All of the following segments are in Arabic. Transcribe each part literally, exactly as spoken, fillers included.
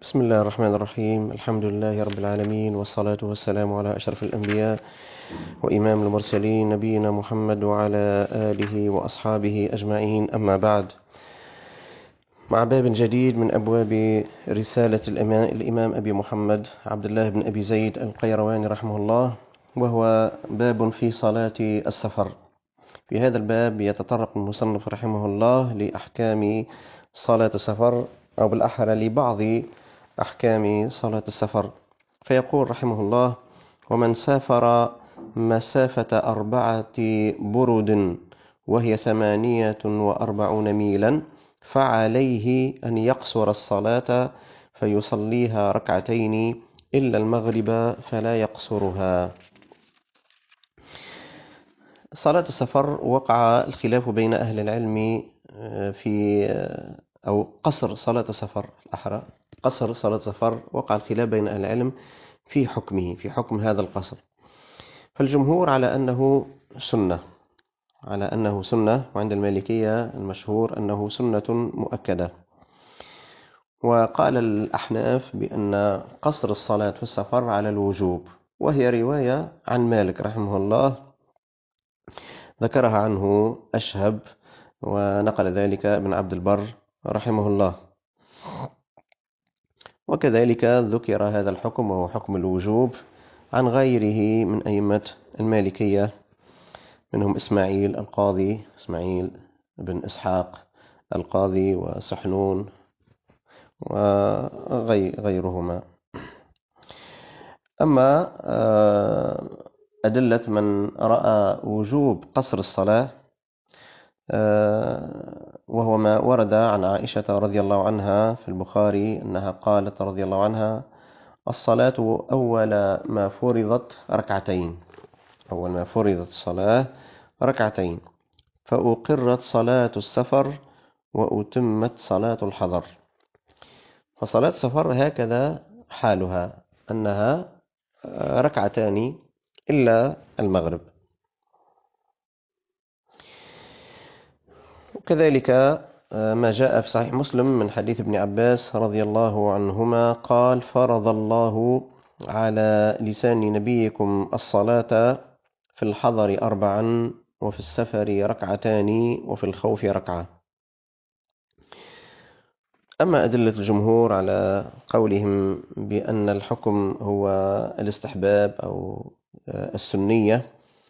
بسم الله الرحمن الرحيم. الحمد لله رب العالمين، والصلاة والسلام على أشرف الأنبياء وإمام المرسلين نبينا محمد وعلى آله وأصحابه أجمعين، أما بعد. مع باب جديد من أبواب رسالة الإمام أبي محمد عبد الله بن أبي زيد القيرواني رحمه الله، وهو باب في صلاة السفر. في هذا الباب يتطرق المصنف رحمه الله لأحكام صلاة السفر، أو بالأحرى لبعض أحكام صلاة السفر. فيقول رحمه الله: ومن سافر مسافة أربعة برد وهي ثمانية وأربعون ميلا فعليه أن يقصر الصلاة فيصليها ركعتين إلا المغرب فلا يقصرها. صلاة السفر وقع الخلاف بين أهل العلم في أو قصر صلاة السفر الأحرى قصر صلاة السفر وقع الخلاف بين أهل العلم في حكمه في حكم هذا القصر. فالجمهور على أنه سنة على أنه سنة وعند المالكية المشهور أنه سنة مؤكدة. وقال الأحناف بأن قصر الصلاة في السفر على الوجوب، وهي رواية عن مالك رحمه الله ذكرها عنه أشهب، ونقل ذلك ابن عبد البر رحمه الله. وكذلك ذكر هذا الحكم وهو حكم الوجوب عن غيره من أئمة المالكية، منهم إسماعيل القاضي إسماعيل بن إسحاق القاضي وسحنون وغيرهما. أما أدلة من رأى وجوب قصر الصلاة وهو ما ورد عن عائشة رضي الله عنها في البخاري أنها قالت رضي الله عنها: الصلاة أول ما فرضت ركعتين أول ما فرضت الصلاة ركعتين فأقرت صلاة السفر وأتمت صلاة الحضر. فصلاة السفر هكذا حالها، أنها ركعتان إلا المغرب. وكذلك ما جاء في صحيح مسلم من حديث ابن عباس رضي الله عنهما قال: فرض الله على لسان نبيكم الصلاة في الحضر أربعا وفي السفر ركعتان وفي الخوف ركعة. أما أدلة الجمهور على قولهم بأن الحكم هو الاستحباب أو السنية،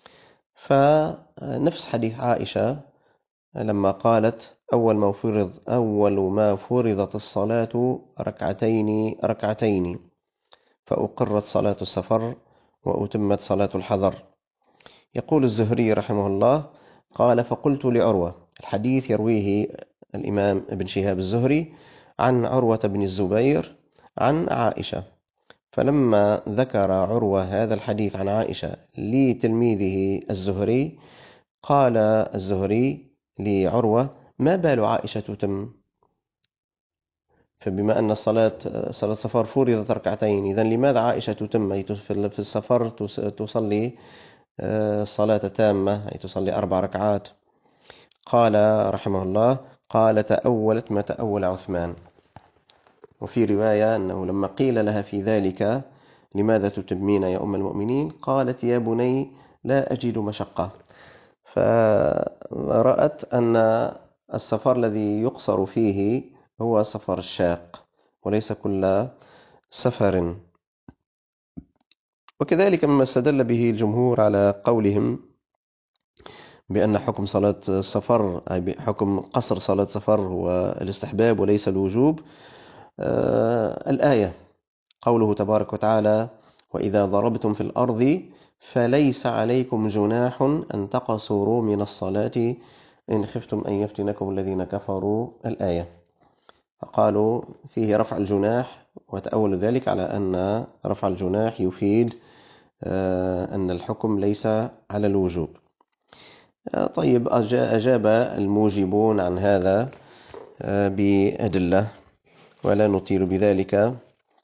فنفس حديث عائشة لما قالت: أول ما فرض أول ما فرضت الصلاة ركعتين ركعتين فأقرت صلاة السفر وأتمت صلاة الحضر. يقول الزهري رحمه الله: قال: فقلت لعروة، الحديث يرويه الإمام ابن شهاب الزهري عن عروة بن الزبير عن عائشة، فلما ذكر عروة هذا الحديث عن عائشة لتلميذه الزهري قال الزهري لعروة: ما بال عائشة تتم؟ فبما أن الصلاة صلاة السفر فرضت ركعتين، إذن لماذا عائشة تتم في السفر تصلي صلاة تامة، أي تصلي أربع ركعات؟ قال رحمه الله: قال: تأولت ما تأول عثمان. وفي رواية أنه لما قيل لها في ذلك: لماذا تتمين يا أم المؤمنين؟ قالت: يا بني لا أجد مشقة. فرأت أن السفر الذي يقصر فيه هو سفر الشاق وليس كل سفر. وكذلك مما استدل به الجمهور على قولهم بأن حكم صلاة السفر أي حكم قصر صلاة السفر هو الاستحباب وليس الوجوب آه الآية، قوله تبارك وتعالى: وإذا ضربتم في الأرض فليس عليكم جناح أن تقصروا من الصلاة إن خفتم أن يفتنكم الذين كفروا، الآية. فقالوا فيه رفع الجناح، وتأول ذلك على أن رفع الجناح يفيد أن الحكم ليس على الوجوب. طيب، أجاب الموجبون عن هذا بأدلة ولا نطيل بذلك.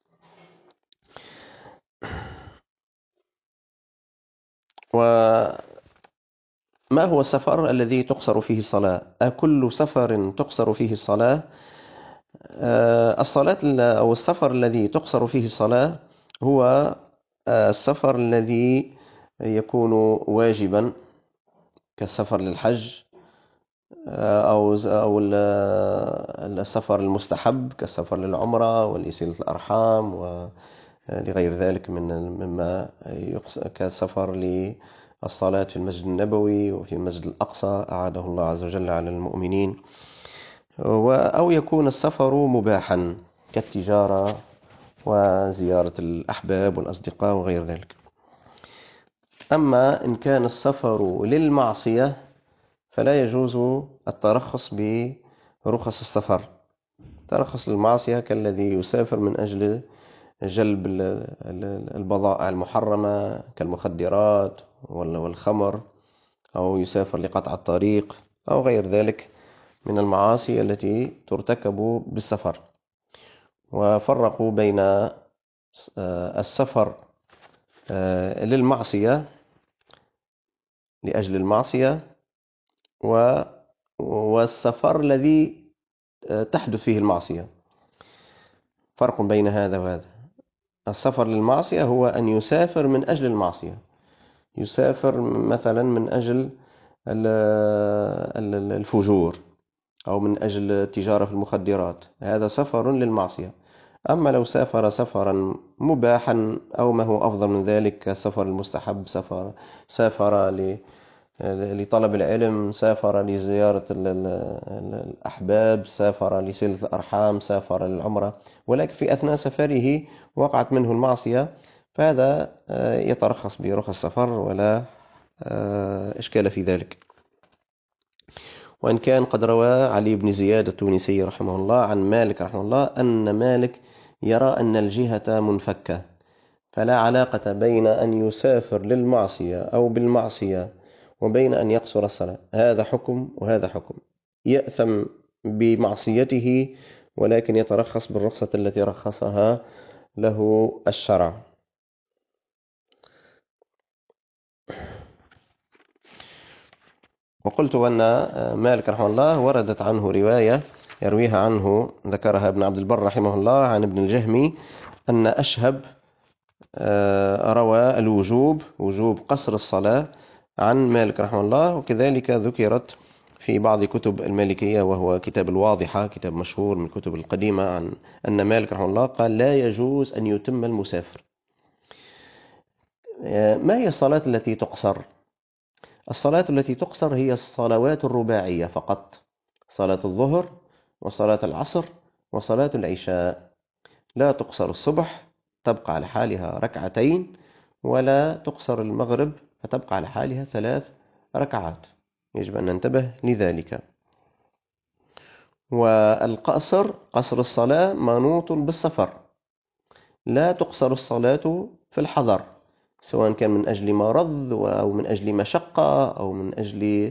وما هو السفر الذي تقصر فيه الصلاة؟ أكل سفر تقصر فيه الصلاة؟ الصلاة أو السفر الذي تقصر فيه الصلاة هو السفر الذي يكون واجبا، كالسفر للحج، أو أو السفر المستحب كالسفر للعمرة ولصلة الأرحام ولغير ذلك من مما كالسفر للصلاة في المسجد النبوي وفي المسجد الأقصى أعاده الله عز وجل على المؤمنين، أو يكون السفر مباحا كالتجارة وزيارة الأحباب والأصدقاء وغير ذلك. أما إن كان السفر للمعصية فلا يجوز الترخص برخص السفر. ترخص للمعصية كالذي يسافر من أجل جلب البضائع المحرمة كالمخدرات والخمر، أو يسافر لقطع الطريق أو غير ذلك من المعاصي التي ترتكب بالسفر. وفرقوا بين السفر للمعصية لأجل المعصية والسفر الذي تحدث فيه المعصية. فرق بين هذا وهذا. السفر للمعصية هو أن يسافر من أجل المعصية، يسافر مثلا من أجل الفجور أو من أجل التجارة في المخدرات، هذا سفر للمعصية. أما لو سافر سفرا مباحا أو ما هو أفضل من ذلك كالسفر المستحب، سافر سافر لطلب العلم، سافر لزيارة الأحباب، سافر لصلة الأرحام، سافر للعمرة، ولكن في أثناء سفره وقعت منه المعصية، فهذا يترخص برخص السفر ولا إشكال في ذلك. وإن كان قد روى علي بن زياد التونسي رحمه الله عن مالك رحمه الله أن مالك يرى أن الجهة منفكة، فلا علاقة بين أن يسافر للمعصية أو بالمعصية وبين أن يقصر الصلاة. هذا حكم وهذا حكم، يأثم بمعصيته ولكن يترخص بالرخصة التي رخصها له الشرع. وقلت أن مالك رحمه الله وردت عنه رواية يرويها عنه، ذكرها ابن عبد البر رحمه الله عن ابن الجهمي، أن أشهب روى الوجوب، وجوب قصر الصلاة عن مالك رحمه الله. وكذلك ذكرت في بعض كتب المالكية، وهو كتاب الواضحة، كتاب مشهور من الكتب القديمة، عن أن مالك رحمه الله قال لا يجوز أن يتم المسافر. ما هي الصلاة التي تقصر؟ الصلاة التي تقصر هي الصلوات الرباعية فقط، صلاة الظهر وصلاة العصر وصلاة العشاء. لا تقصر الصبح تبقى على حالها ركعتين، ولا تقصر المغرب فتبقى على حالها ثلاث ركعات، يجب أن ننتبه لذلك. والقصر، قصر الصلاة منوط بالسفر، لا تقصر الصلاة في الحضر، سواء كان من أجل مرض أو من أجل مشقة أو من أجل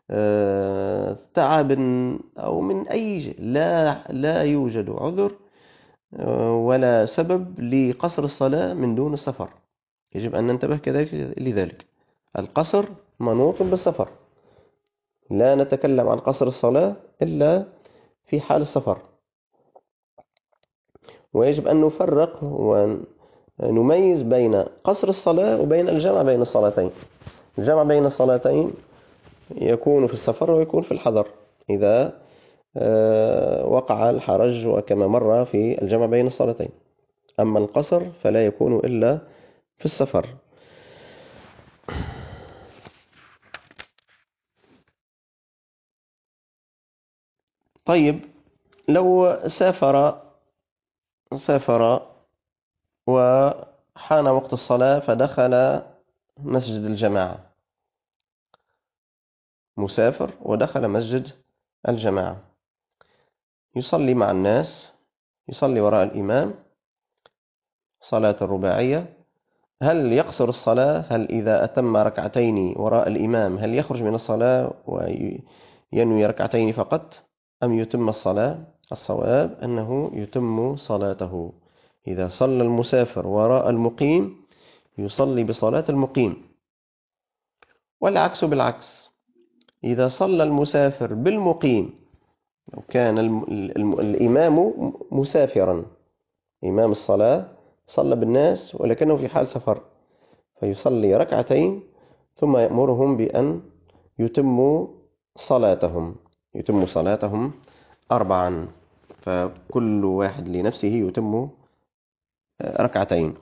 تعب أو من أي شيء. لا لا يوجد عذر ولا سبب لقصر الصلاة من دون السفر، يجب أن ننتبه كذلك لذلك. القصر منوط بالسفر، لا نتكلم عن قصر الصلاة إلا في حال السفر. ويجب أن نفرق ونميز بين قصر الصلاة وبين الجمع بين الصلاتين. الجمع بين الصلاتين يكون في السفر ويكون في الحضر إذا وقع الحرج، وكما مر في الجمع بين الصلاتين. أما القصر فلا يكون إلا في السفر. طيب، لو سافر سافر وحان وقت الصلاة فدخل مسجد الجماعة، مسافر ودخل مسجد الجماعة، يصلي مع الناس، يصلي وراء الإمام صلاة الرباعية. هل يقصر الصلاة؟ هل إذا أتم ركعتين وراء الإمام هل يخرج من الصلاة وينوي ركعتين فقط أم يتم الصلاة؟ الصواب أنه يتم صلاته. إذا صلى المسافر وراء المقيم يصلي بصلاة المقيم، والعكس بالعكس، إذا صلى المسافر بالمقيم لو كان الم... الم... الإمام مسافرا، إمام الصلاة صلى بالناس ولكنه في حال سفر، فيصلي ركعتين ثم يأمرهم بأن يتموا صلاتهم يتموا صلاتهم أربعا، فكل واحد لنفسه يتم ركعتين.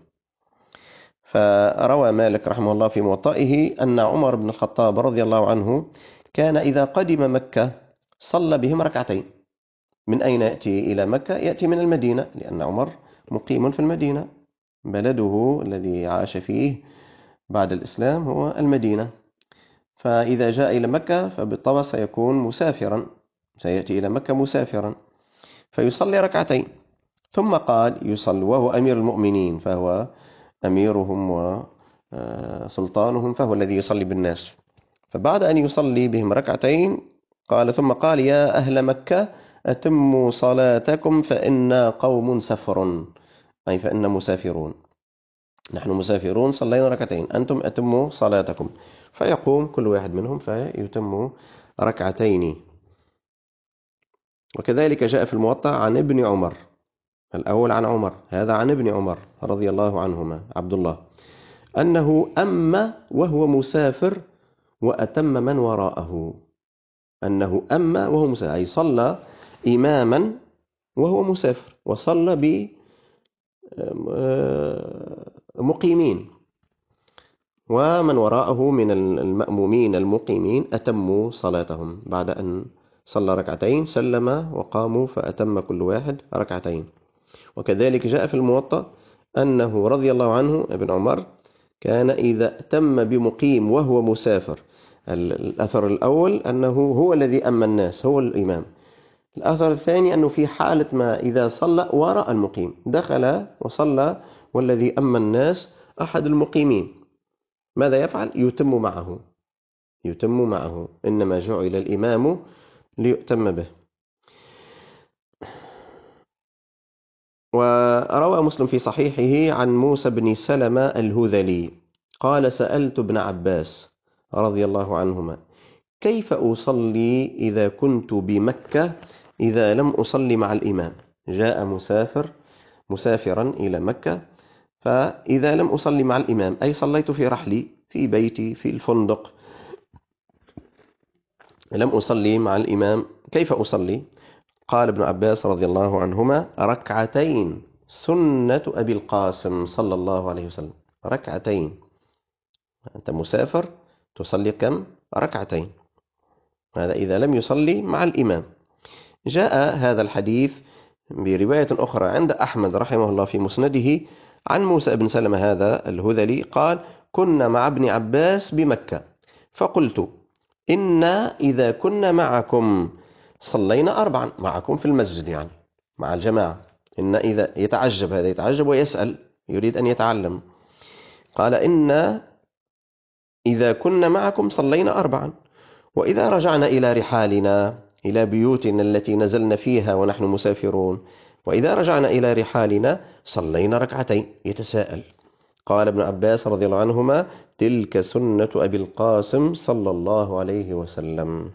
فروى مالك رحمه الله في موطئه أن عمر بن الخطاب رضي الله عنه كان إذا قدم مكة صلى بهم ركعتين. من أين يأتي إلى مكة؟ يأتي من المدينة، لأن عمر مقيم في المدينة، بلده الذي عاش فيه بعد الإسلام هو المدينة. فإذا جاء إلى مكة فبالطبع سيكون مسافرا، سيأتي إلى مكة مسافرا، فيصلي ركعتين. ثم قال يصلي وهو أمير المؤمنين، فهو أميرهم وسلطانهم، فهو الذي يصلي بالناس. فبعد أن يصلي بهم ركعتين قال ثم قال يا أهل مكة أتموا صلاتكم فإنا قوم سفر، أي فإنا مسافرون، نحن مسافرون صلينا ركعتين، أنتم أتموا صلاتكم. فيقوم كل واحد منهم فيتم ركعتين. وكذلك جاء في الموطأ عن ابن عمر، الأول عن عمر، هذا عن ابن عمر رضي الله عنهما عبد الله، أنه أم وهو مسافر وأتم من وراءه. أنه أم وهو مسافر، أي صلى إماما وهو مسافر، وصلى بمقيمين، ومن وراءه من المأمومين المقيمين أتموا صلاتهم. بعد أن صلى ركعتين سلم وقاموا فأتم كل واحد ركعتين. وكذلك جاء في الموطأ أنه رضي الله عنه ابن عمر كان إذا أتم بمقيم وهو مسافر، الأثر الأول أنه هو الذي أم الناس، هو الإمام. الأثر الثاني أنه في حالة ما إذا صلى وراء المقيم، دخل وصلى والذي أم الناس أحد المقيمين، ماذا يفعل؟ يتم معه يتم معه إنما جعل الإمام ليؤتم به. وروى مسلم في صحيحه عن موسى بن سلمة الهذلي قال سألت ابن عباس رضي الله عنهما كيف أصلي إذا كنت بمكة إذا لم أصلي مع الإمام؟ جاء مسافر مسافرا إلى مكة، فإذا لم أصلي مع الإمام، أي صليت في رحلي في بيتي في الفندق، لم أصلي مع الإمام، كيف أصلي؟ قال ابن عباس رضي الله عنهما ركعتين سنة أبي القاسم صلى الله عليه وسلم. ركعتين، أنت مسافر تصلي كم؟ ركعتين، هذا إذا لم يصلي مع الإمام. جاء هذا الحديث برواية أخرى عند أحمد رحمه الله في مسنده عن موسى بن سلمة هذا الهذلي قال كنا مع ابن عباس بمكة فقلت إنا إذا كنا معكم صلينا أربعا، معكم في المسجد يعني مع الجماعة. إن إذا يتعجب، هذا يتعجب ويسأل يريد أن يتعلم، قال إنا إذا كنا معكم صلينا أربعا، وإذا رجعنا إلى رحالنا إلى بيوتنا التي نزلنا فيها ونحن مسافرون، وإذا رجعنا إلى رحالنا صلينا ركعتين. يتساءل. قال ابن عباس رضي الله عنهما تلك سنة أبي القاسم صلى الله عليه وسلم.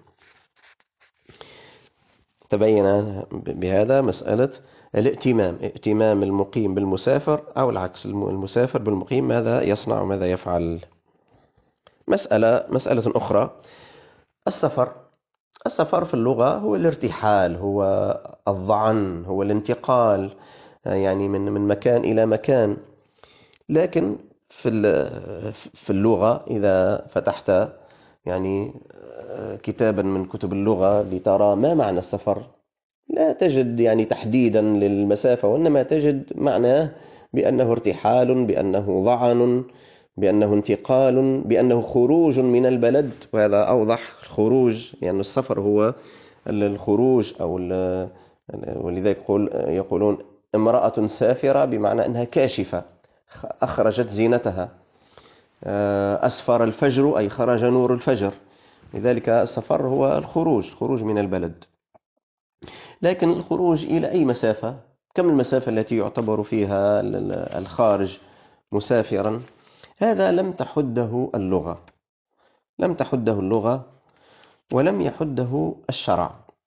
تبين بهذا مسألة الائتمام، ائتمام المقيم بالمسافر أو العكس، المسافر بالمقيم ماذا يصنع وماذا يفعل. مسألة مسألة أخرى، السفر. السفر في اللغة هو الارتحال، هو الظعن، هو الانتقال، يعني من من مكان إلى مكان. لكن في في اللغة إذا فتحت يعني كتابا من كتب اللغة لترى ما معنى السفر، لا تجد يعني تحديدا للمسافة، وإنما تجد معناه بأنه ارتحال، بأنه ظعن، بأنه انتقال، بأنه خروج من البلد. وهذا أوضح، خروج لأن يعني السفر هو الخروج، أو ولذلك يقول يقولون امرأة سافرة بمعنى أنها كاشفة، أخرجت زينتها. أسفر الفجر أي خرج نور الفجر. لذلك السفر هو الخروج، خروج من البلد. لكن الخروج إلى أي مسافة؟ كم المسافة التي يعتبر فيها الخارج مسافرا؟ هذا لم تحده اللغة، لم تحده اللغة ولم يحده الشرع.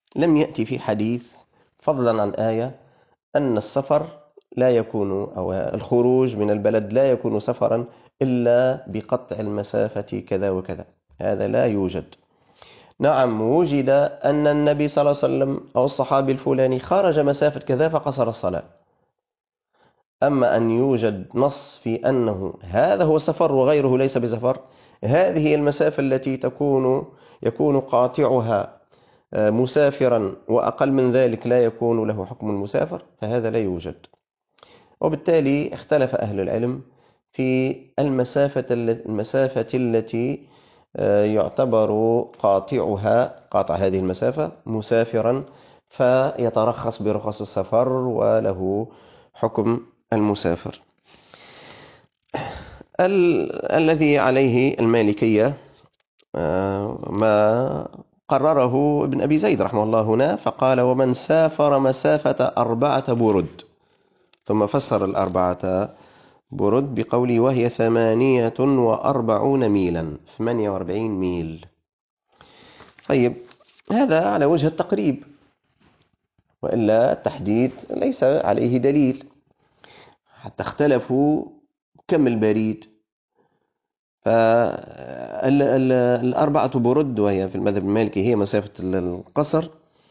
لم يأتي في حديث فضلا عن آية أن السفر لا يكون أو الخروج من البلد لا يكون سفرا إلا بقطع المسافة كذا وكذا. هذا لا يوجد. نعم، وجد أن النبي صلى الله عليه وسلم أو الصحابي الفلاني خرج مسافة كذا فقصر الصلاة. أما أن يوجد نص في أنه هذا هو سفر وغيره ليس بسفر، هذه المسافة التي تكون يكون قاطعها مسافرا وأقل من ذلك لا يكون له حكم المسافر، فهذا لا يوجد. وبالتالي اختلف أهل العلم في المسافة المسافة التي يعتبر قاطعها قاطع هذه المسافة مسافرا فيترخص برخص السفر وله حكم المسافر. ال الذي عليه المالكية ما قرره ابن أبي زيد رحمه الله هنا، فقال: ومن سافر مسافة أربعة برد. ثم فسر الأربعة برد بقوله: وهي ثمانية وأربعون ميلا، ثمانية وأربعين ميل. طيب، هذا على وجه التقريب، وإلا التحديد ليس عليه دليل. حتى اختلفوا كم البريد، فالأربعة برد وهي في المذهب المالكي هي مسافة القصر.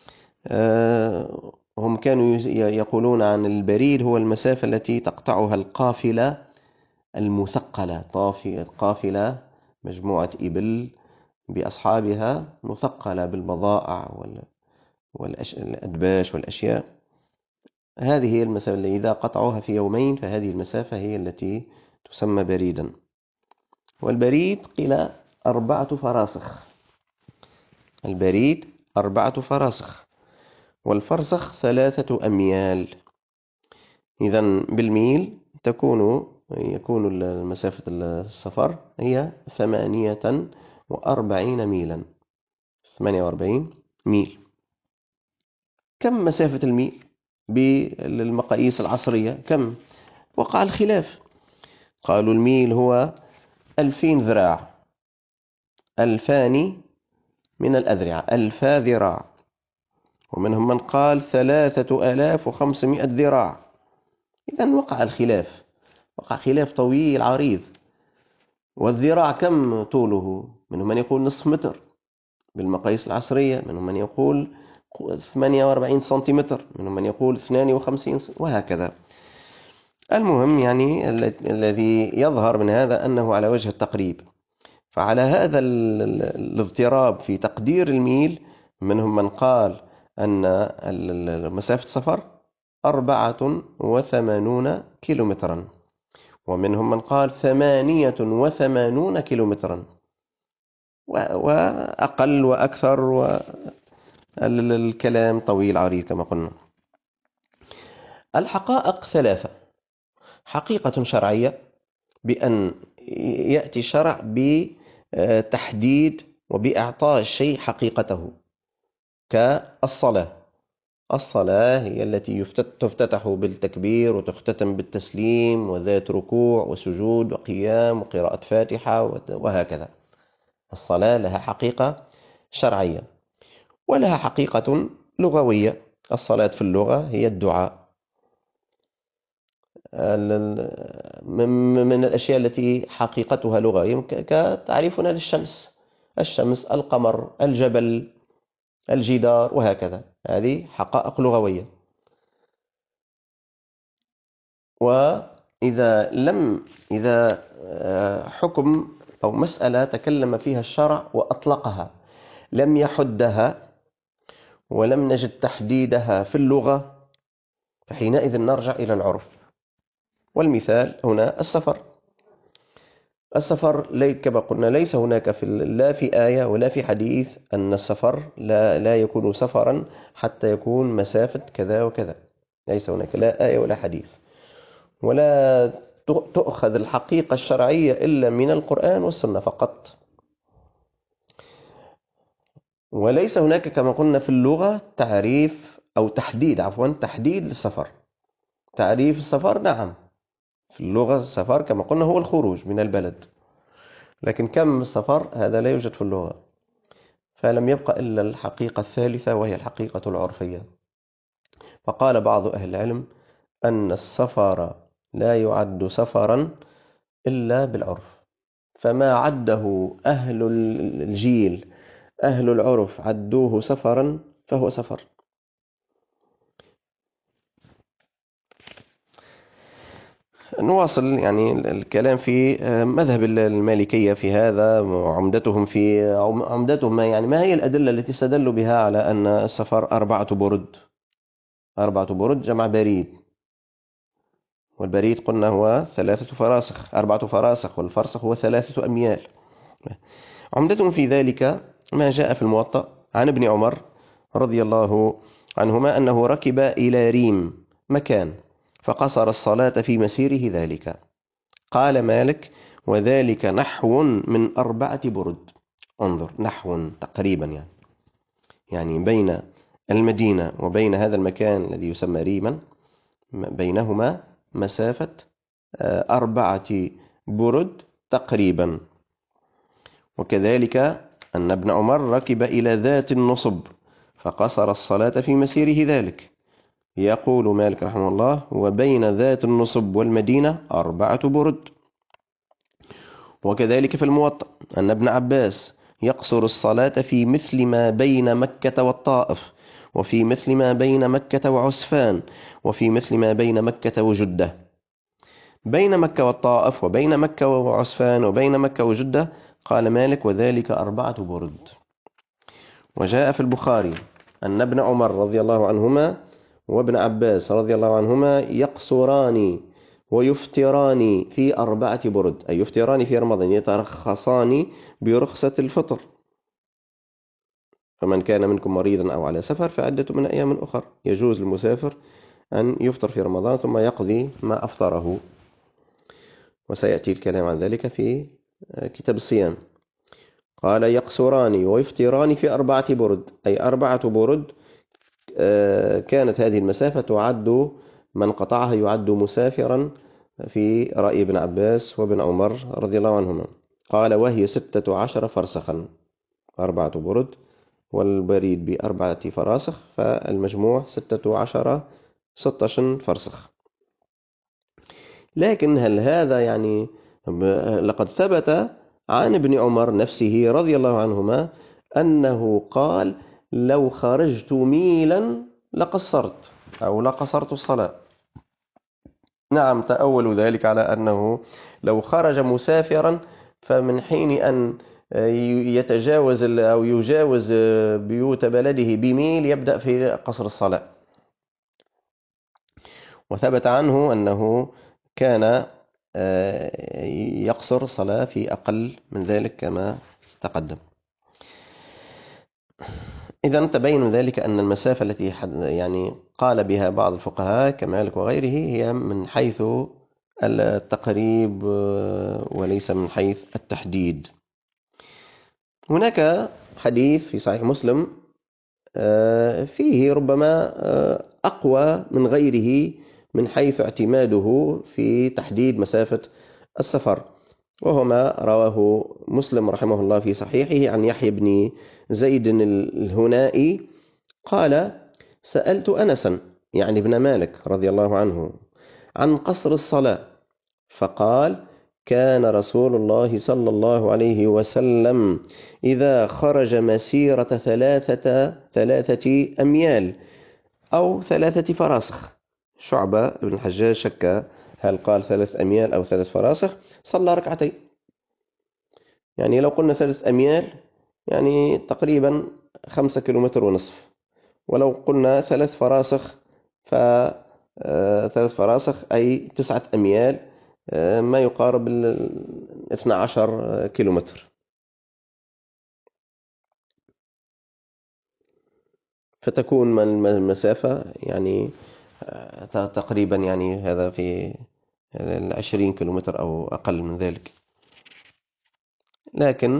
هم كانوا يقولون عن البريد هو المسافة التي تقطعها القافلة المثقلة، قافلة مجموعة إبل بأصحابها مثقلة بالبضائع والأدباش والأشياء. هذه هي المسافة التي إذا قطعوها في يومين فهذه المسافة هي التي تسمى بريدا. والبريد قيل أربعة فراسخ. البريد أربعة فراسخ، والفرسخ ثلاثة أميال. إذن بالميل تكون يكون مسافة السفر هي ثمانية وأربعين ميلا، ثمانية وأربعين ميل. كم مسافة الميل بالمقاييس العصرية؟ كم؟ وقع الخلاف. قالوا الميل هو ألفين ذراع، ألفان من الأذرع، ألفا ذراع. ومنهم من قال ثلاثة آلاف وخمسمائة ذراع. إذن وقع الخلاف، وقع خلاف طويل عريض. والذراع كم طوله؟ منهم من يقول نصف متر بالمقاييس العصرية، منهم من يقول ثمانية وأربعين سنتيمتر، منهم من يقول اثنان وخمسين، وهكذا. المهم يعني الذي يظهر من هذا أنه على وجه التقريب. فعلى هذا الاضطراب في تقدير الميل، منهم من قال أن مسافة السفر أربعة وثمانون كيلومترا، ومنهم من قال ثمانية وثمانون كيلومترا، وأقل وأكثر، والكلام طويل عريض كما قلنا. الحقائق ثلاثة: حقيقة شرعية بأن يأتي الشرع بتحديد وبإعطاء الشيء حقيقته، كالصلاة. الصلاة هي التي تفتتح بالتكبير وتختتم بالتسليم وذات ركوع وسجود وقيام وقراءة فاتحة وهكذا. الصلاة لها حقيقة شرعية ولها حقيقة لغوية. الصلاة في اللغة هي الدعاء. من الأشياء التي حقيقتها لغوية كتعريفنا للشمس، الشمس، القمر، الجبل، الجدار، وهكذا. هذه حقائق لغوية. وإذا لم إذا حكم أو مسألة تكلم فيها الشرع وأطلقها لم يحدها ولم نجد تحديدها في اللغة، فحينئذ نرجع إلى العرف. والمثال هنا السفر. السفر كما قلنا ليس هناك في لا في آية ولا في حديث أن السفر لا, لا يكون سفرا حتى يكون مسافة كذا وكذا. ليس هناك لا آية ولا حديث، ولا تؤخذ الحقيقة الشرعية إلا من القرآن والسنة فقط. وليس هناك كما قلنا في اللغة تعريف أو تحديد عفوا تحديد للسفر. تعريف السفر نعم في اللغة السفر كما قلنا هو الخروج من البلد، لكن كم السفر هذا لا يوجد في اللغة. فلم يبق إلا الحقيقة الثالثة وهي الحقيقة العرفية. فقال بعض أهل العلم أن السفر لا يعد سفرا إلا بالعرف، فما عده أهل الجيل أهل العرف عدوه سفرا فهو سفر. نواصل يعني الكلام في مذهب المالكية في هذا، وعمدتهم في عمدتهم ما يعني ما هي الأدلة التي استدلوا بها على أن السفر أربعة برد. أربعة برد جمع بريد، والبريد قلنا هو ثلاثة فراسخ، أربعة فراسخ، والفرسخ هو ثلاثة أميال. عمدتهم في ذلك ما جاء في الموطأ عن ابن عمر رضي الله عنهما أنه ركب إلى ريم مكان فقصر الصلاة في مسيره ذلك. قال مالك: وذلك نحو من أربعة برد. انظر، نحو تقريبا يعني يعني بين المدينة وبين هذا المكان الذي يسمى ريما بينهما مسافة أربعة برد تقريبا. وكذلك أن ابن عمر ركب إلى ذات النصب فقصر الصلاة في مسيره ذلك. يقول مالك رحمه الله: وبين ذات النصب والمدينة أربعة برد. وكذلك في الموطأ أن ابن عباس يقصر الصلاة في مثل ما بين مكة والطائف، وفي مثل ما بين مكة وعسفان، وفي مثل ما بين مكة وجدة. بين مكة والطائف وبين مكة وعسفان وبين مكة وجدة قال مالك: وذلك أربعة برد. وجاء في البخاري أن ابن عمر رضي الله عنهما وابن عباس رضي الله عنهما يقصران ويفطران في أربعة برد، أي يفطران في رمضان، يترخصان برخصة الفطر. فمن كان منكم مريضا أو على سفر فعدة من أيام أخر. يجوز للمسافر أن يفطر في رمضان ثم يقضي ما أفطره، وسيأتي الكلام عن ذلك في كتاب الصيام. قال: يقصران ويفطران في أربعة برد، أي أربعة برد. كانت هذه المسافة تعد، من قطعها يعد مسافرا في رأي ابن عباس وابن عمر رضي الله عنهما. قال: وهي ستة عشر فرسخا، أربعة برد والبريد بأربعة فراسخ، فالمجموع ستة عشر ستة فرسخ. لكن هل هذا يعني لقد ثبت عن ابن عمر نفسه رضي الله عنهما أنه قال: لو خرجت ميلا لقصرت أو لقصرت الصلاة. نعم، تأولوا ذلك على أنه لو خرج مسافرا فمن حين أن يتجاوز أو يجاوز بيوت بلده بميل يبدأ في قصر الصلاة. وثبت عنه أنه كان يقصر الصلاة في أقل من ذلك كما تقدم. إذا تبين ذلك أن المسافة التي يعني قال بها بعض الفقهاء كمالك وغيره هي من حيث التقريب وليس من حيث التحديد. هناك حديث في صحيح مسلم فيه ربما أقوى من غيره من حيث اعتماده في تحديد مسافة السفر، وهو ما رواه مسلم رحمه الله في صحيحه عن يحيى بن زيد الهنائي قال: سألت أنسا يعني ابن مالك رضي الله عنه عن قصر الصلاة، فقال: كان رسول الله صلى الله عليه وسلم إذا خرج مسيرة ثلاثة ثلاثة أميال أو ثلاثة فراسخ. شعبة بن الحجاج شك هل قال ثلاث أميال أو ثلاث فراسخ، صلى ركعتين. يعني لو قلنا ثلاث أميال يعني تقريبا خمسة كيلومتر ونصف، ولو قلنا ثلاث فراسخ فثلاث فراسخ أي تسعة أميال، ما يقارب اثنى عشر كيلومتر. فتكون المسافة يعني تقريبا يعني هذا في العشرين كيلومتر أو أقل من ذلك. لكن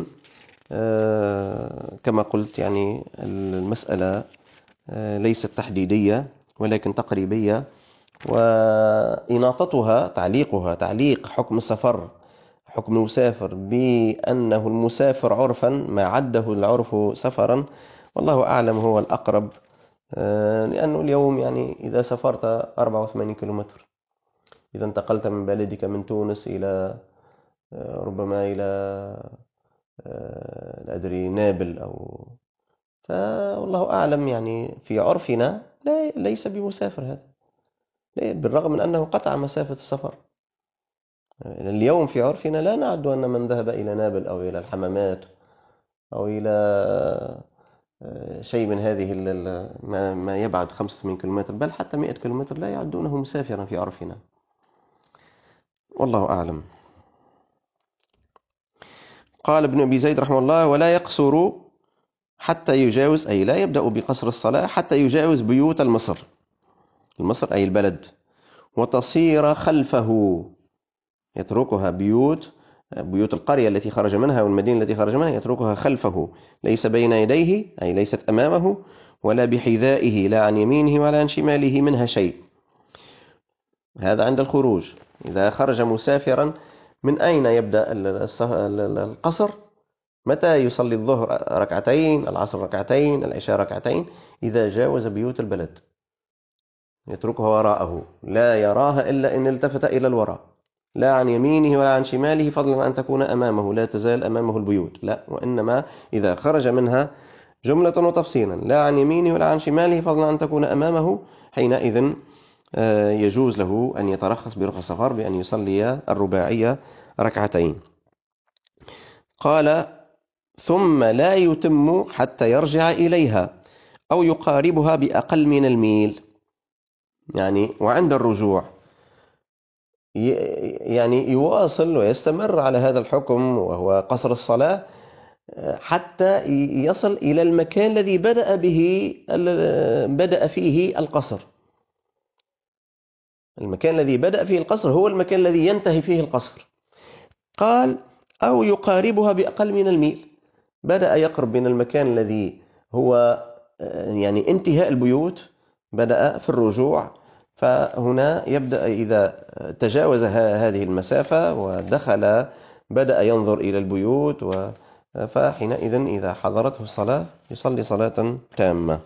كما قلت يعني المسألة ليست تحديدية ولكن تقريبية، وإناطتها تعليقها تعليق حكم السفر حكم المسافر بأنه المسافر عرفا ما عده العرف سفرا، والله أعلم هو الأقرب. آه، لأنه اليوم يعني إذا سافرت أربعة وثمانين كيلومتر، إذا انتقلت من بلدك من تونس إلى آه، ربما إلى آه، لا أدري نابل، أو فوالله أعلم يعني في عرفنا لا ليس بمسافر هذا، بالرغم من أنه قطع مسافة السفر. اليوم في عرفنا لا نعد أن من ذهب إلى نابل أو إلى الحمامات أو إلى آه، شيء من هذه ال- ال- ما ما يبعد خمسة وثمانين كيلومتر بل حتى مئة كيلومتر لا يعدونه مسافرا في عرفنا، والله أعلم. قال ابن أبي زيد رحمه الله: ولا يقصر حتى يجاوز، أي لا يبدأ بقصر الصلاة حتى يجاوز بيوت المصر، المصر أي البلد، وتصير خلفه، يتركها بيوت بيوت القرية التي خرج منها والمدينة التي خرج منها يتركها خلفه، ليس بين يديه أي ليست أمامه، ولا بحذائه لا عن يمينه ولا عن شماله منها شيء. هذا عند الخروج. إذا خرج مسافرا من أين يبدأ القصر؟ متى يصلي الظهر ركعتين، العصر ركعتين، العشاء ركعتين؟ إذا جاوز بيوت البلد يتركها وراءه، لا يراها إلا إن التفت إلى الوراء، لا عن يمينه ولا عن شماله، فضلا أن تكون أمامه، لا تزال أمامه البيوت، لا، وإنما إذا خرج منها جملة وتفصيلا لا عن يمينه ولا عن شماله، فضلا أن تكون أمامه، حينئذ يجوز له أن يترخص برخص السفر بأن يصلي الرباعية ركعتين. قال: ثم لا يتم حتى يرجع إليها أو يقاربها بأقل من الميل، يعني وعند الرجوع يعني يواصل ويستمر على هذا الحكم وهو قصر الصلاة حتى يصل إلى المكان الذي بدأ به بدأ فيه القصر. المكان الذي بدأ فيه القصر هو المكان الذي ينتهي فيه القصر. قال: أو يقاربها بأقل من الميل، بدأ يقرب من المكان الذي هو يعني انتهاء البيوت، بدأ في الرجوع، فهنا يبدأ إذا تجاوز هذه المسافة ودخل بدأ ينظر إلى البيوت، فحينئذ إذا حضرته الصلاة يصلي صلاة تامة.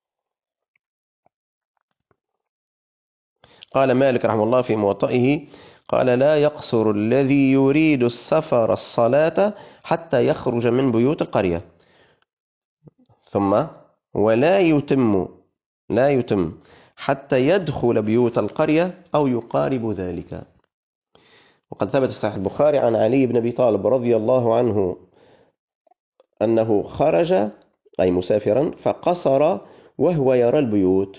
قال مالك رحمه الله في موطئه: قال: لا يقصر الذي يريد السفر الصلاة حتى يخرج من بيوت القرية. ثم: ولا يتم لا يتم حتى يدخل بيوت القرية أو يقارب ذلك. وقد ثبت في صحيح البخاري عن علي بن أبي طالب رضي الله عنه أنه خرج أي مسافرا فقصر وهو يرى البيوت،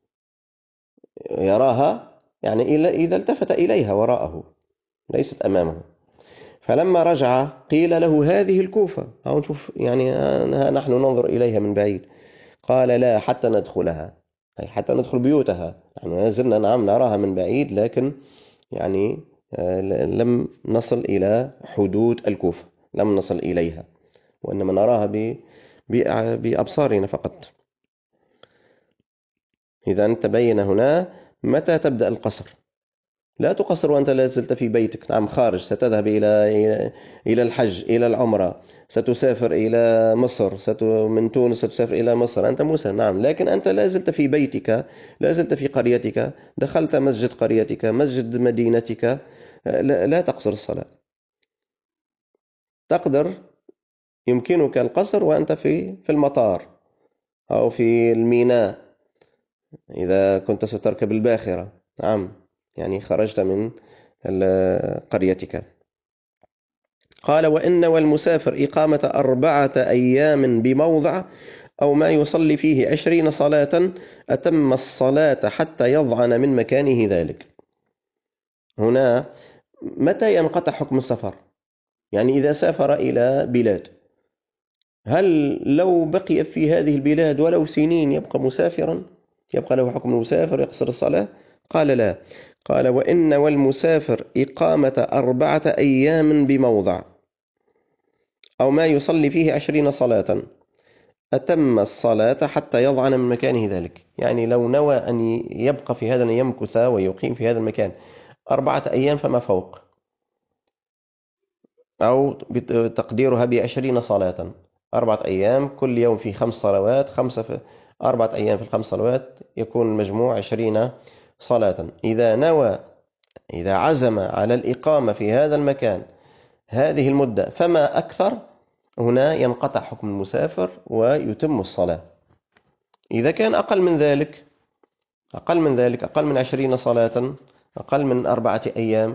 يراها يعني إذا التفت إليها وراءه ليست أمامه. فلما رجع قيل له: هذه الكوفة، أو نشوف يعني نحن ننظر إليها من بعيد. قال: لا، حتى ندخلها، أي حتى ندخل بيوتها، نحن يعني زلنا نعم نراها من بعيد، لكن يعني لم نصل إلى حدود الكوفة، لم نصل إليها، وإنما نراها بأبصارنا فقط. إذا تبين هنا متى تبدأ القصر. لا تقصر وأنت لا زلت في بيتك، نعم خارج، ستذهب إلى إلى الحج، إلى العمرة، ستسافر إلى مصر، ست من تونس ستسافر إلى مصر، أنت موسى، نعم، لكن أنت لا زلت في بيتك، لا زلت في قريتك، دخلت مسجد قريتك، مسجد مدينتك، لا, لا تقصر الصلاة. تقدر، يمكنك القصر وأنت في في المطار أو في الميناء، إذا كنت ستركب الباخرة، نعم، يعني خرجت من قريتك. قال: وإن والمسافر إقامة أربعة أيام بموضع أو ما يصلي فيه عشرين صلاة أتم الصلاة حتى يضعن من مكانه ذلك. هنا متى ينقطع حكم السفر؟ يعني إذا سافر إلى بلاد، هل لو بقي في هذه البلاد ولو سنين يبقى مسافرا، يبقى له حكم المسافر يقصر الصلاة؟ قال: لا. قال: وإن والمسافر إقامة أربعة أيام بموضع أو ما يصلي فيه عشرين صلاة أتم الصلاة حتى يضعن من مكانه ذلك. يعني لو نوى أن يبقى في هذا، أن يمكث ويقيم في هذا المكان أربعة أيام فما فوق، أو تقديرها بعشرين صلاة. أربعة أيام، كل يوم في خمس صلوات، خمسة في أربعة أيام في الخمس صلوات يكون المجموع عشرين صلاة. إذا نوى، إذا عزم على الإقامة في هذا المكان هذه المدة فما أكثر، هنا ينقطع حكم المسافر ويتم الصلاة. إذا كان أقل من ذلك، أقل من ذلك أقل من عشرين صلاة، أقل من أربعة أيام،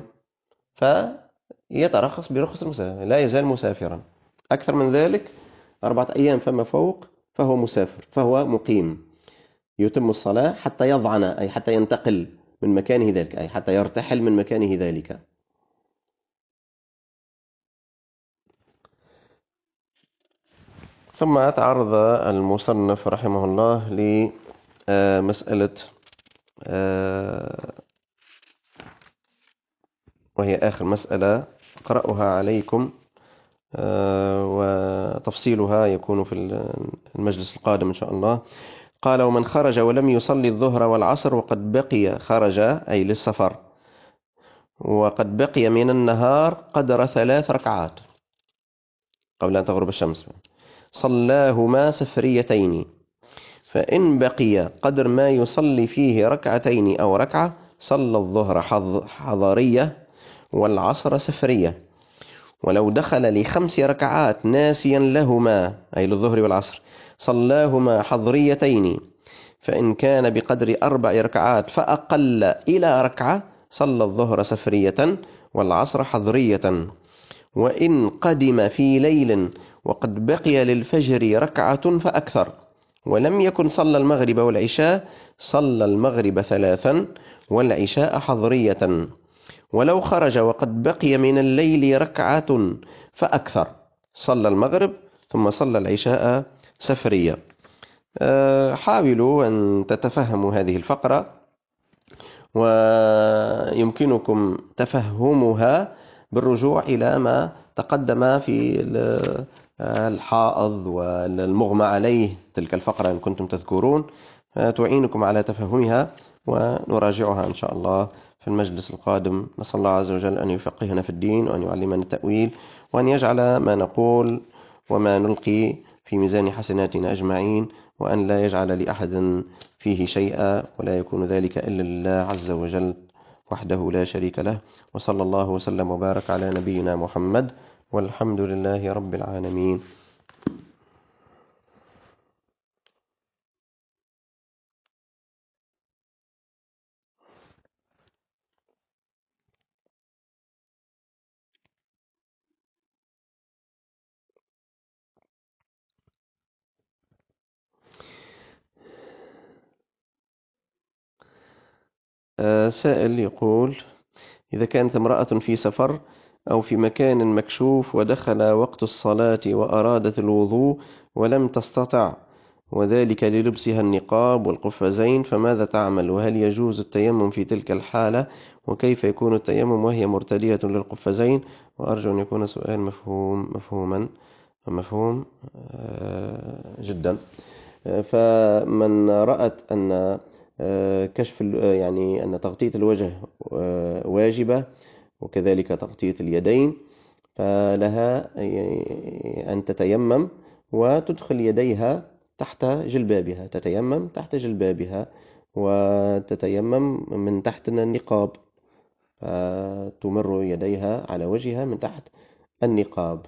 فيترخص برخص المسافر، لا يزال مسافرا. أكثر من ذلك، أربعة أيام فما فوق، فهو مسافر، فهو مقيم، يتم الصلاة حتى يضعن، أي حتى ينتقل من مكانه ذلك، أي حتى يرتحل من مكانه ذلك. ثم تعرض المصنف رحمه الله لمسألة، وهي آخر مسألة أقرأها عليكم، وتفصيلها يكون في المجلس القادم إن شاء الله. قال: ومن خرج ولم يصلي الظهر والعصر وقد بقي، خرج أي للسفر، وقد بقي من النهار قدر ثلاث ركعات قبل أن تغرب الشمس، صلاهما سفريتين. فإن بقي قدر ما يصلي فيه ركعتين أو ركعة، صلى الظهر حضرية والعصر سفرية. ولو دخل لخمس ركعات ناسيا لهما، أي للظهر والعصر، صلاهما حضريتين. فإن كان بقدر أربع ركعات فأقل إلى ركعة، صلى الظهر سفرية والعصر حضرية. وإن قدم في ليل وقد بقي للفجر ركعة فأكثر، ولم يكن صلى المغرب والعشاء، صلى المغرب ثلاثا والعشاء حضرية. ولو خرج وقد بقي من الليل ركعة فأكثر، صلى المغرب ثم صلى العشاء سفرية. حاولوا أن تتفهموا هذه الفقرة، ويمكنكم تفهمها بالرجوع إلى ما تقدم في الحائض والمغمى عليه، تلك الفقرة إن كنتم تذكرون، تعينكم على تفهمها، ونراجعها إن شاء الله في المجلس القادم. نسأل الله عز وجل أن يفقهنا في الدين، وأن يعلمنا التأويل، وأن يجعل ما نقول وما نلقي في ميزان حسناتنا أجمعين، وأن لا يجعل لأحد فيه شيئا، ولا يكون ذلك إلا لله عز وجل وحده لا شريك له. وصلى الله وسلم وبارك على نبينا محمد، والحمد لله رب العالمين. آه، سائل يقول: إذا كانت امرأة في سفر أو في مكان مكشوف ودخل وقت الصلاة وأرادت الوضوء ولم تستطع، وذلك للبسها النقاب والقفازين، فماذا تعمل؟ وهل يجوز التيمم في تلك الحالة؟ وكيف يكون التيمم وهي مرتدية للقفازين؟ وأرجو أن يكون سؤال مفهوم مفهوما مفهوم جدا. فمن رأت أن كشف يعني أن تغطية الوجه واجبة، وكذلك تغطية اليدين، فلها أن تتيمم وتدخل يديها تحت جلبابها، تتيمم تحت جلبابها وتتيمم من تحت النقاب، تمر يديها على وجهها من تحت النقاب.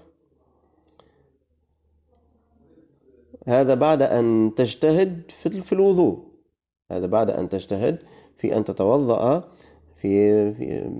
هذا بعد أن تجتهد في الوضوء، هذا بعد أن تجتهد في أن تتوضأ في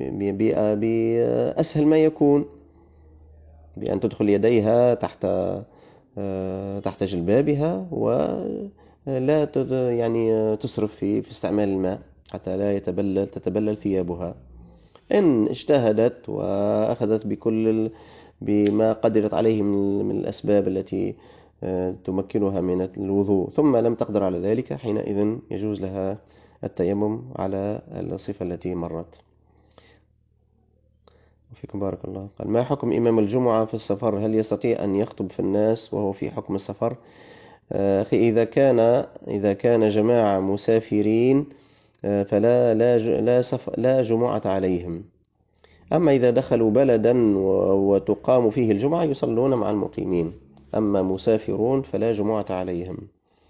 بأسهل ما يكون، بأن تدخل يديها تحت تحت جلبابها، ولا يعني تسرف في في استعمال الماء حتى لا يتبلل تتبلل ثيابها. إن اجتهدت وأخذت بكل بما قدرت عليه من الأسباب التي تمكنها من الوضوء، ثم لم تقدر على ذلك، حينئذ يجوز لها التيمم على الصفة التي مرت. فيكم بارك الله. قال: ما حكم إمام الجمعة في السفر؟ هل يستطيع أن يخطب في الناس وهو في حكم السفر؟ أخي، إذا كان إذا كان جماعة مسافرين فلا لا لا, سف لا جمعة عليهم. أما إذا دخلوا بلدا وتقام فيه الجمعة يصلون مع المقيمين، أما مسافرون فلا جمعة عليهم.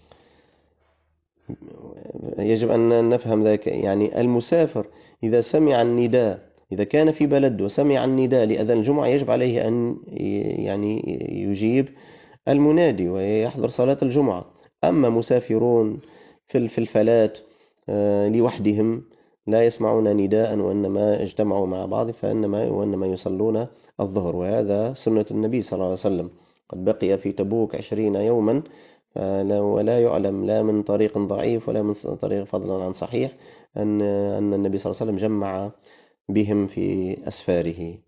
يجب أن نفهم ذلك، يعني المسافر إذا سمع النداء، إذا كان في بلد وسمع النداء لأذان الجمعة يجب عليه أن يعني يجيب المنادي ويحضر صلاة الجمعة. أما مسافرون في في الفلات لوحدهم لا يسمعون نداء وإنما اجتمعوا مع بعض فإنما وإنما يصلون الظهر، وهذا سنة النبي صلى الله عليه وسلم. قد بقي في تبوك عشرين يوما ولا يعلم لا من طريق ضعيف ولا من طريق فضلا عن صحيح أن أن النبي صلى الله عليه وسلم جمع بهم في أسفاره.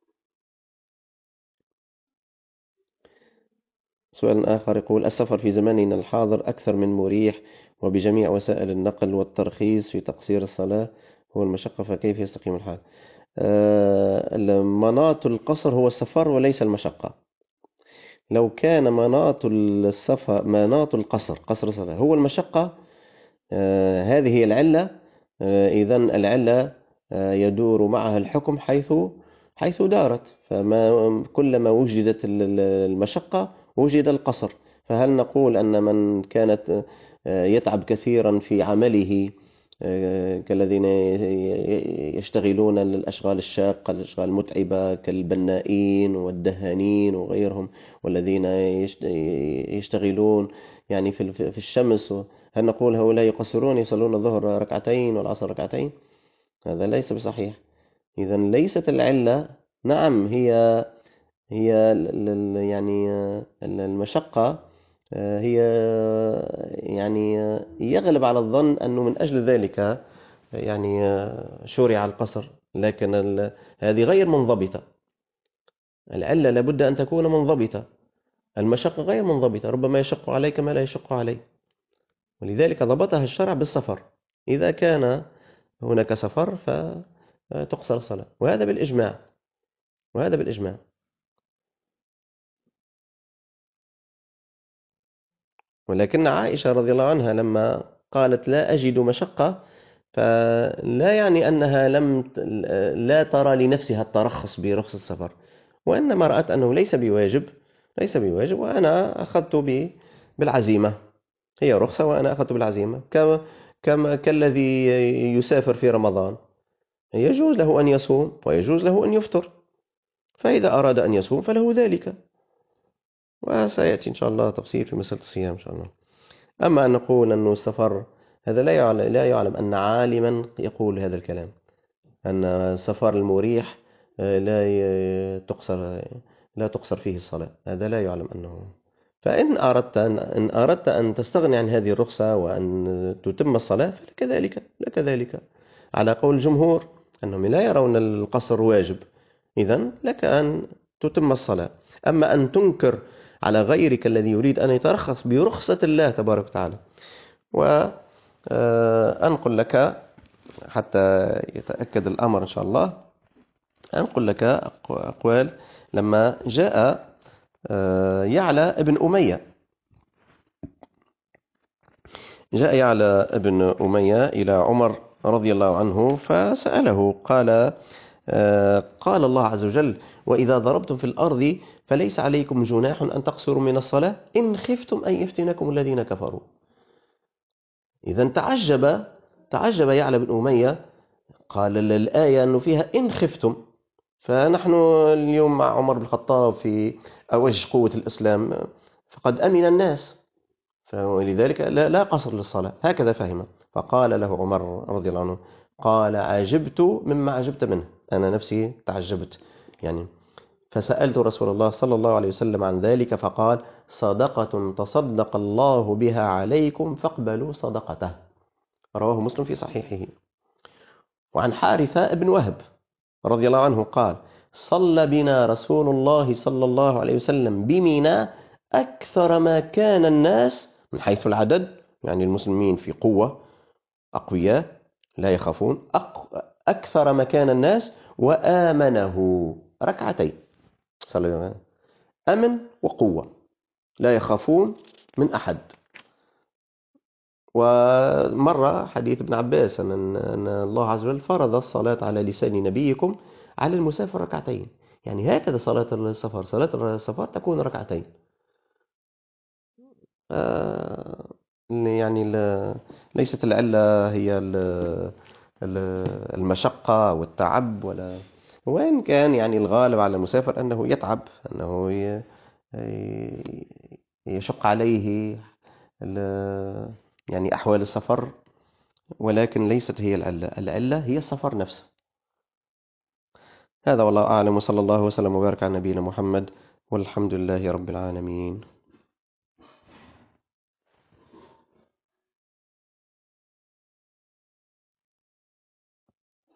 سؤال آخر يقول: السفر في زماننا الحاضر أكثر من مريح وبجميع وسائل النقل والترخيص في تقصير الصلاة هو المشقة، فكيف يستقيم الحال؟ آه مناط القصر هو السفر وليس المشقة. لو كان مناط السفر مناط القصر قصر الصلاة هو المشقة، آه هذه هي العلة، آه إذن العلة آه يدور معها الحكم حيث حيث دارت، فما كلما وجدت المشقة وجد القصر. فهل نقول أن من كانت آه يتعب كثيرا في عمله كالذين يشتغلون الأشغال الشاقة الأشغال المتعبة كالبنائين والدهانين وغيرهم، والذين يشتغلون يعني في في الشمس، هل نقول هؤلاء يقصرون يصلون الظهر ركعتين والعصر ركعتين؟ هذا ليس بصحيح. إذا ليست العلة، نعم هي هي يعني المشقة هي يعني يغلب على الظن أنه من أجل ذلك يعني شرع القصر، لكن هذه غير منضبطة. العلة لابد أن تكون منضبطة، المشقة غير منضبطة، ربما يشق عليك ما لا يشق عليه، ولذلك ضبطها الشرع بالسفر. إذا كان هناك سفر فتقصر الصلاة، وهذا بالإجماع وهذا بالإجماع. ولكن عائشة رضي الله عنها لما قالت لا أجد مشقة فلا يعني أنها لم لا ترى لنفسها الترخص برخصة السفر، وإنما رأت أنه ليس بواجب ليس بواجب وأنا أخذت بالعزيمة، هي رخصة وأنا أخذت بالعزيمة. كما كما كالذي يسافر في رمضان يجوز له أن يصوم ويجوز له أن يفطر، فإذا أراد أن يصوم فله ذلك، وسيأتي إن شاء الله تفصيل في مسألة الصيام إن شاء الله. أما أن نقول أنه السفر هذا لا يعلم, لا يعلم أن عالما يقول هذا الكلام، أن السفر المريح لا تقصر لا تقصر فيه الصلاة، هذا لا يعلم أنه. فإن أردت أن, إن أردت أن تستغني عن هذه الرخصة وأن تتم الصلاة فلك ذلك لك ذلك على قول الجمهور أنهم لا يرون القصر واجب، إذن لك أن تتم الصلاة. أما أن تنكر على غيرك الذي يريد أن يترخص برخصة الله تبارك وتعالى، وأنقل لك حتى يتأكد الأمر إن شاء الله، أنقل لك أقوال لما جاء يعلى ابن أمية جاء يعلى ابن أمية إلى عمر رضي الله عنه فسأله، قال قال الله عز وجل: وإذا ضربتم في الأرض فليس عليكم جناح أن تقصروا من الصلاة إن خفتم أن يفتنكم الذين كفروا. إذن تعجب تعجب يعلى بن أمية، قال الآية أنه فيها إن خفتم، فنحن اليوم مع عمر بن الخطاب في أوج قوة الإسلام فقد أمن الناس، فلذلك لا, لا قصر للصلاة، هكذا فهم. فقال له عمر رضي الله عنه، قال: عجبت مما عجبت منه، أنا نفسي تعجبت يعني. فسألت رسول الله صلى الله عليه وسلم عن ذلك فقال: صدقة تصدق الله بها عليكم فاقبلوا صدقته. رواه مسلم في صحيحه. وعن حارثة بن وهب رضي الله عنه قال: صلى بنا رسول الله صلى الله عليه وسلم بمنى أكثر ما كان الناس من حيث العدد، يعني المسلمين في قوة أقوياء لا يخافون، أكثر ما كان الناس، وآمنه ركعتين، صلى أمن وقوة لا يخافون من أحد. ومرة حديث ابن عباس أن الله عز وجل فرض الصلاة على لسان نبيكم على المسافر ركعتين. يعني هكذا صلاة السفر، صلاة السفر تكون ركعتين. آه، يعني ال- ليست العلة هي ال- ال- المشقة والتعب، ولا وإن كان يعني الغالب على المسافر أنه يتعب، أنه ي- ي- يشق عليه ال- يعني أحوال السفر، ولكن ليست هي العلة. العلة هي السفر نفسه. هذا والله أعلم، وصلى الله وسلم وبارك على نبينا محمد، والحمد لله رب العالمين.